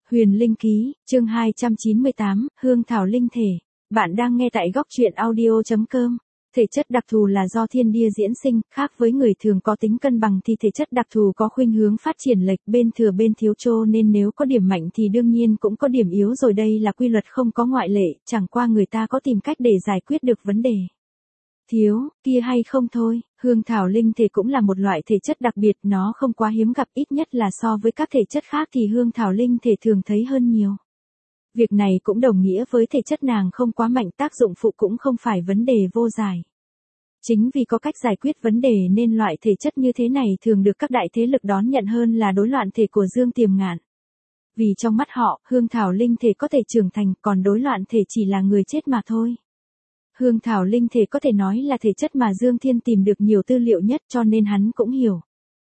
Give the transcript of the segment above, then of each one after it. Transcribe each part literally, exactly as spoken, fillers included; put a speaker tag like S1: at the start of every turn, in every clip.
S1: Huyền Linh Ký, chương hai trăm chín mươi tám, Hương Thảo Linh Thể. Bạn đang nghe tại góc truyện audio chấm com. Thể chất đặc thù là do thiên địa diễn sinh, khác với người thường có tính cân bằng thì thể chất đặc thù có khuynh hướng phát triển lệch bên thừa bên thiếu, cho nên nếu có điểm mạnh thì đương nhiên cũng có điểm yếu rồi, đây là quy luật không có ngoại lệ, chẳng qua người ta có tìm cách để giải quyết được vấn đề. Thiếu, kia hay không thôi, hương thảo linh thể cũng là một loại thể chất đặc biệt, nó không quá hiếm gặp, ít nhất là so với các thể chất khác thì hương thảo linh thể thường thấy hơn nhiều. Việc này cũng đồng nghĩa với thể chất nàng không quá mạnh, tác dụng phụ cũng không phải vấn đề vô giải. Chính vì có cách giải quyết vấn đề nên loại thể chất như thế này thường được các đại thế lực đón nhận hơn là đối loạn thể của Dương Tiềm Ngạn. Vì trong mắt họ, hương thảo linh thể có thể trưởng thành, còn đối loạn thể chỉ là người chết mà thôi. Hương thảo linh thể có thể nói là thể chất mà Dương Thiên tìm được nhiều tư liệu nhất, cho nên hắn cũng hiểu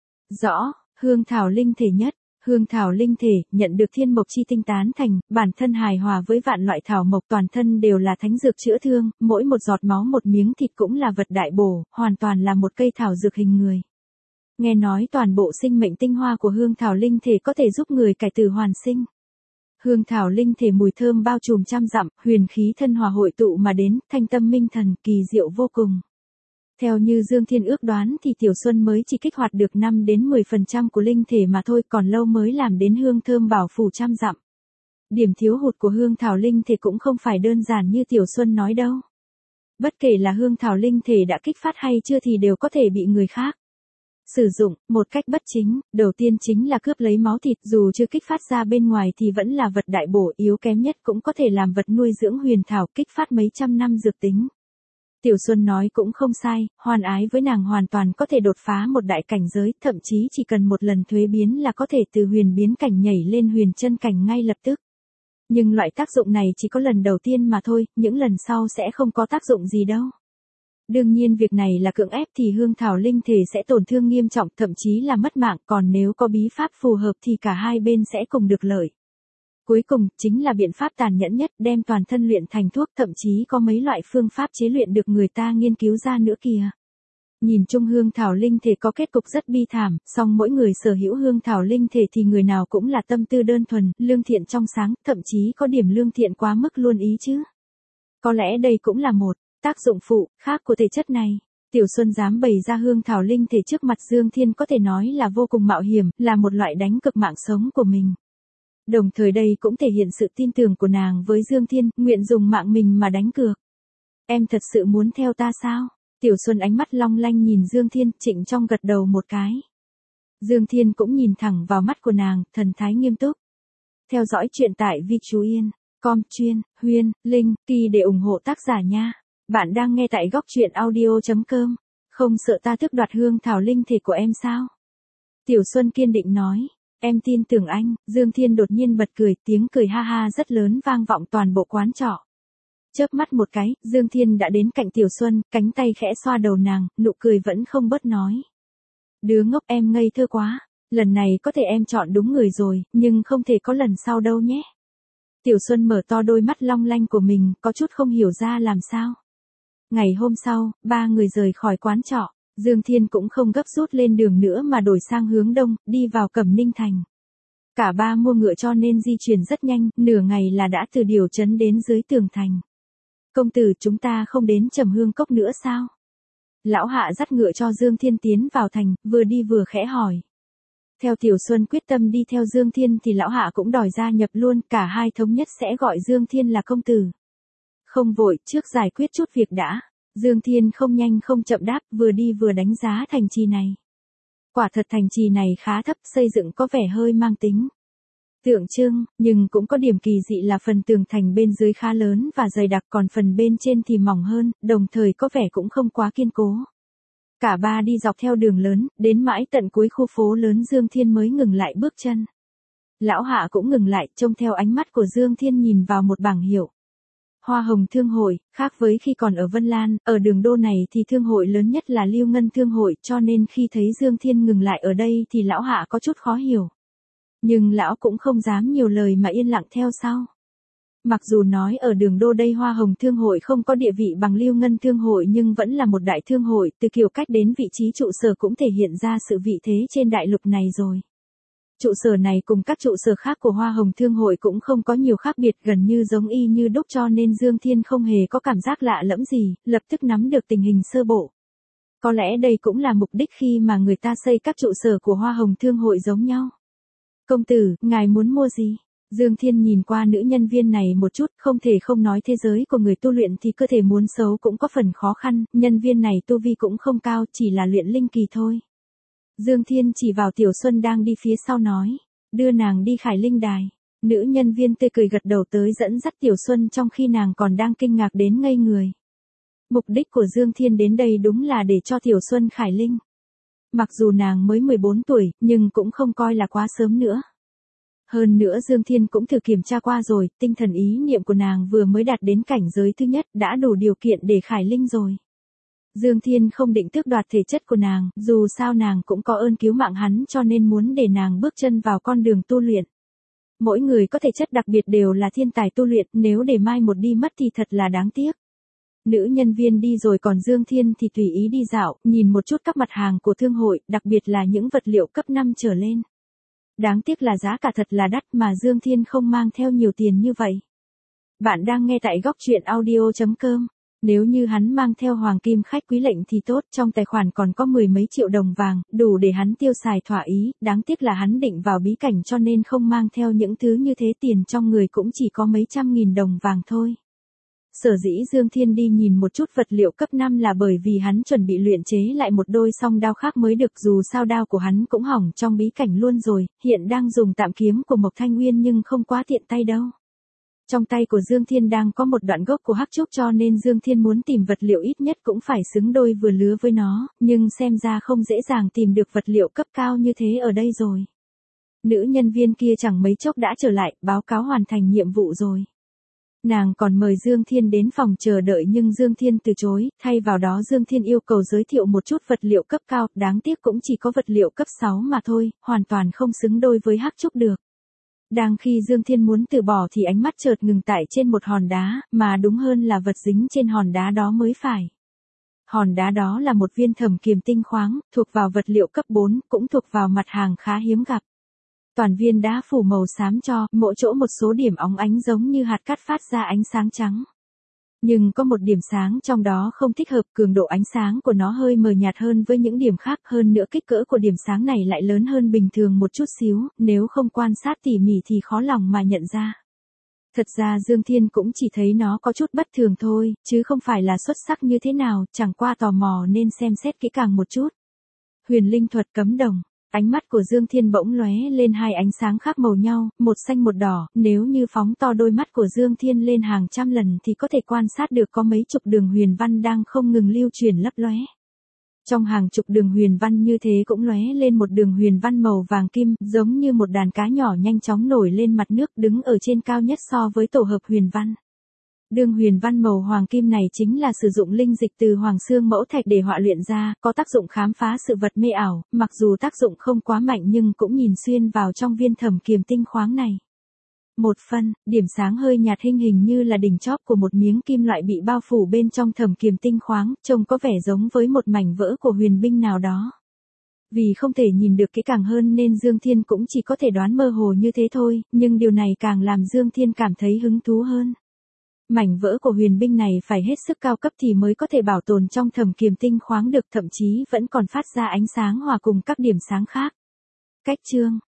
S1: rõ, hương thảo linh thể nhất. Hương thảo linh thể, nhận được thiên mộc chi tinh tán thành, bản thân hài hòa với vạn loại thảo mộc, toàn thân đều là thánh dược chữa thương, mỗi một giọt máu một miếng thịt cũng là vật đại bổ, hoàn toàn là một cây thảo dược hình người. Nghe nói toàn bộ sinh mệnh tinh hoa của hương thảo linh thể có thể giúp người cải tử hoàn sinh. Hương thảo linh thể mùi thơm bao trùm trăm dặm, huyền khí thân hòa hội tụ mà đến, thanh tâm minh thần, kỳ diệu vô cùng. Theo như Dương Thiên ước đoán thì Tiểu Xuân mới chỉ kích hoạt được năm đến mười phần trăm của linh thể mà thôi, còn lâu mới làm đến hương thơm bảo phủ trăm dặm. Điểm thiếu hụt của hương thảo linh thể cũng không phải đơn giản như Tiểu Xuân nói đâu. Bất kể là hương thảo linh thể đã kích phát hay chưa thì đều có thể bị người khác sử dụng một cách bất chính. Đầu tiên chính là cướp lấy máu thịt, dù chưa kích phát ra bên ngoài thì vẫn là vật đại bổ, yếu kém nhất cũng có thể làm vật nuôi dưỡng huyền thảo, kích phát mấy trăm năm dược tính. Tiểu Xuân nói cũng không sai, hoan ái với nàng hoàn toàn có thể đột phá một đại cảnh giới, thậm chí chỉ cần một lần thuế biến là có thể từ huyền biến cảnh nhảy lên huyền chân cảnh ngay lập tức. Nhưng loại tác dụng này chỉ có lần đầu tiên mà thôi, những lần sau sẽ không có tác dụng gì đâu. Đương nhiên việc này là cưỡng ép thì hương thảo linh thể sẽ tổn thương nghiêm trọng, thậm chí là mất mạng, còn nếu có bí pháp phù hợp thì cả hai bên sẽ cùng được lợi. Cuối cùng, chính là biện pháp tàn nhẫn nhất, đem toàn thân luyện thành thuốc, thậm chí có mấy loại phương pháp chế luyện được người ta nghiên cứu ra nữa kìa. Nhìn chung hương thảo linh thể có kết cục rất bi thảm, song mỗi người sở hữu hương thảo linh thể thì người nào cũng là tâm tư đơn thuần, lương thiện trong sáng, thậm chí có điểm lương thiện quá mức luôn ý chứ. Có lẽ đây cũng là một tác dụng phụ khác của thể chất này. Tiểu Xuân dám bày ra hương thảo linh thể trước mặt Dương Thiên có thể nói là vô cùng mạo hiểm, là một loại đánh cược mạng sống của mình. Đồng thời đây cũng thể hiện sự tin tưởng của nàng với Dương Thiên, nguyện dùng mạng mình mà đánh cược. Em thật sự muốn theo ta sao? Tiểu Xuân ánh mắt long lanh nhìn Dương Thiên, trịnh trong gật đầu một cái. Dương Thiên cũng nhìn thẳng vào mắt của nàng, thần thái nghiêm túc. Theo dõi chuyện tại vi chú yên chấm com chuyên, Huyền Linh Ký để ủng hộ tác giả nha. Bạn đang nghe tại góc truyện audio chấm com. Không sợ ta tước đoạt hương thảo linh thể của em sao? Tiểu Xuân kiên định nói. Em tin tưởng anh. Dương Thiên đột nhiên bật cười, tiếng cười ha ha rất lớn vang vọng toàn bộ quán trọ. Chớp mắt một cái, Dương Thiên đã đến cạnh Tiểu Xuân, cánh tay khẽ xoa đầu nàng, nụ cười vẫn không bớt nói. Đứa ngốc, em ngây thơ quá. Lần này có thể em chọn đúng người rồi, nhưng không thể có lần sau đâu nhé. Tiểu Xuân mở to đôi mắt long lanh của mình, có chút không hiểu ra làm sao. Ngày hôm sau, ba người rời khỏi quán trọ. Dương Thiên cũng không gấp rút lên đường nữa mà đổi sang hướng đông, đi vào Cẩm Ninh Thành. Cả ba mua ngựa cho nên di chuyển rất nhanh, nửa ngày là đã từ Điều Trấn đến dưới tường thành. Công tử, chúng ta không đến Trầm Hương Cốc nữa sao? Lão Hạ dắt ngựa cho Dương Thiên tiến vào thành, vừa đi vừa khẽ hỏi. Theo Tiểu Xuân quyết tâm đi theo Dương Thiên thì Lão Hạ cũng đòi gia nhập luôn, cả hai thống nhất sẽ gọi Dương Thiên là công tử. Không vội, trước giải quyết chút việc đã. Dương Thiên không nhanh không chậm đáp, vừa đi vừa đánh giá thành trì này. Quả thật thành trì này khá thấp, xây dựng có vẻ hơi mang tính tượng trưng, nhưng cũng có điểm kỳ dị là phần tường thành bên dưới khá lớn và dày đặc, còn phần bên trên thì mỏng hơn, đồng thời có vẻ cũng không quá kiên cố. Cả ba đi dọc theo đường lớn, đến mãi tận cuối khu phố lớn Dương Thiên mới ngừng lại bước chân. Lão Hạ cũng ngừng lại, trông theo ánh mắt của Dương Thiên nhìn vào một bảng hiệu. Hoa Hồng Thương hội, khác với khi còn ở Vân Lan, ở đường đô này thì thương hội lớn nhất là Lưu Ngân Thương hội, cho nên khi thấy Dương Thiên ngừng lại ở đây thì lão Hạ có chút khó hiểu. Nhưng lão cũng không dám nhiều lời mà yên lặng theo sau. Mặc dù nói ở đường đô đây Hoa Hồng Thương hội không có địa vị bằng Lưu Ngân Thương hội nhưng vẫn là một đại thương hội, từ kiểu cách đến vị trí trụ sở cũng thể hiện ra sự vị thế trên đại lục này rồi. Trụ sở này cùng các trụ sở khác của Hoa Hồng Thương hội cũng không có nhiều khác biệt, gần như giống y như đúc, cho nên Dương Thiên không hề có cảm giác lạ lẫm gì, lập tức nắm được tình hình sơ bộ. Có lẽ đây cũng là mục đích khi mà người ta xây các trụ sở của Hoa Hồng Thương hội giống nhau. Công tử, ngài muốn mua gì? Dương Thiên nhìn qua nữ nhân viên này một chút, không thể không nói thế giới của người tu luyện thì cơ thể muốn xấu cũng có phần khó khăn, nhân viên này tu vi cũng không cao, chỉ là luyện linh kỳ thôi. Dương Thiên chỉ vào Tiểu Xuân đang đi phía sau nói, đưa nàng đi Khải Linh Đài. Nữ nhân viên tươi cười gật đầu tới dẫn dắt Tiểu Xuân trong khi nàng còn đang kinh ngạc đến ngây người. Mục đích của Dương Thiên đến đây đúng là để cho Tiểu Xuân Khải Linh. Mặc dù nàng mới mười bốn tuổi, nhưng cũng không coi là quá sớm nữa. Hơn nữa Dương Thiên cũng thử kiểm tra qua rồi, tinh thần ý niệm của nàng vừa mới đạt đến cảnh giới thứ nhất, đã đủ điều kiện để Khải Linh rồi. Dương Thiên không định tước đoạt thể chất của nàng, dù sao nàng cũng có ơn cứu mạng hắn, cho nên muốn để nàng bước chân vào con đường tu luyện. Mỗi người có thể chất đặc biệt đều là thiên tài tu luyện, nếu để mai một đi mất thì thật là đáng tiếc. Nữ nhân viên đi rồi, còn Dương Thiên thì tùy ý đi dạo, nhìn một chút các mặt hàng của thương hội, đặc biệt là những vật liệu cấp năm trở lên. Đáng tiếc là giá cả thật là đắt mà Dương Thiên không mang theo nhiều tiền như vậy. Bạn đang nghe tại góc truyện audio chấm com. Nếu như hắn mang theo hoàng kim khách quý lệnh thì tốt, trong tài khoản còn có mười mấy triệu đồng vàng, đủ để hắn tiêu xài thỏa ý, đáng tiếc là hắn định vào bí cảnh cho nên không mang theo những thứ như thế, tiền trong người cũng chỉ có mấy trăm nghìn đồng vàng thôi. Sở dĩ Dương Thiên đi nhìn một chút vật liệu cấp năm là bởi vì hắn chuẩn bị luyện chế lại một đôi song đao khác mới được, dù sao đao của hắn cũng hỏng trong bí cảnh luôn rồi, hiện đang dùng tạm kiếm của Mộc Thanh Nguyên nhưng không quá tiện tay đâu. Trong tay của Dương Thiên đang có một đoạn gốc của hắc trúc, cho nên Dương Thiên muốn tìm vật liệu ít nhất cũng phải xứng đôi vừa lứa với nó, nhưng xem ra không dễ dàng tìm được vật liệu cấp cao như thế ở đây rồi. Nữ nhân viên kia chẳng mấy chốc đã trở lại, báo cáo hoàn thành nhiệm vụ rồi. Nàng còn mời Dương Thiên đến phòng chờ đợi nhưng Dương Thiên từ chối, thay vào đó Dương Thiên yêu cầu giới thiệu một chút vật liệu cấp cao, đáng tiếc cũng chỉ có vật liệu cấp sáu mà thôi, hoàn toàn không xứng đôi với hắc trúc được. Đang khi Dương Thiên muốn từ bỏ thì ánh mắt chợt ngừng tại trên một hòn đá, mà đúng hơn là vật dính trên hòn đá đó mới phải. Hòn đá đó là một viên thẩm kiềm tinh khoáng, thuộc vào vật liệu cấp bốn, cũng thuộc vào mặt hàng khá hiếm gặp. Toàn viên đá phủ màu xám cho, mỗi chỗ một số điểm óng ánh giống như hạt cát phát ra ánh sáng trắng. Nhưng có một điểm sáng trong đó không thích hợp, cường độ ánh sáng của nó hơi mờ nhạt hơn với những điểm khác, hơn nữa kích cỡ của điểm sáng này lại lớn hơn bình thường một chút xíu, nếu không quan sát tỉ mỉ thì khó lòng mà nhận ra. Thật ra Dương Thiên cũng chỉ thấy nó có chút bất thường thôi, chứ không phải là xuất sắc như thế nào, chẳng qua tò mò nên xem xét kỹ càng một chút. Huyền linh thuật cấm đồng. Ánh mắt của Dương Thiên bỗng lóe lên hai ánh sáng khác màu nhau, một xanh một đỏ, nếu như phóng to đôi mắt của Dương Thiên lên hàng trăm lần thì có thể quan sát được có mấy chục đường huyền văn đang không ngừng lưu truyền lấp lóe. Trong hàng chục đường huyền văn như thế cũng lóe lên một đường huyền văn màu vàng kim, giống như một đàn cá nhỏ nhanh chóng nổi lên mặt nước, đứng ở trên cao nhất so với tổ hợp huyền văn. Đường huyền văn màu hoàng kim này chính là sử dụng linh dịch từ hoàng xương mẫu thạch để họa luyện ra, có tác dụng khám phá sự vật mê ảo, mặc dù tác dụng không quá mạnh nhưng cũng nhìn xuyên vào trong viên thẩm kiềm tinh khoáng này. Một phân, điểm sáng hơi nhạt hình hình như là đỉnh chóp của một miếng kim loại bị bao phủ bên trong thẩm kiềm tinh khoáng, trông có vẻ giống với một mảnh vỡ của huyền binh nào đó. Vì không thể nhìn được kỹ càng hơn nên Dương Thiên cũng chỉ có thể đoán mơ hồ như thế thôi, nhưng điều này càng làm Dương Thiên cảm thấy hứng thú hơn. Mảnh vỡ của huyền binh này phải hết sức cao cấp thì mới có thể bảo tồn trong thẩm kiềm tinh khoáng được, thậm chí vẫn còn phát ra ánh sáng hòa cùng các điểm sáng khác. Cách chương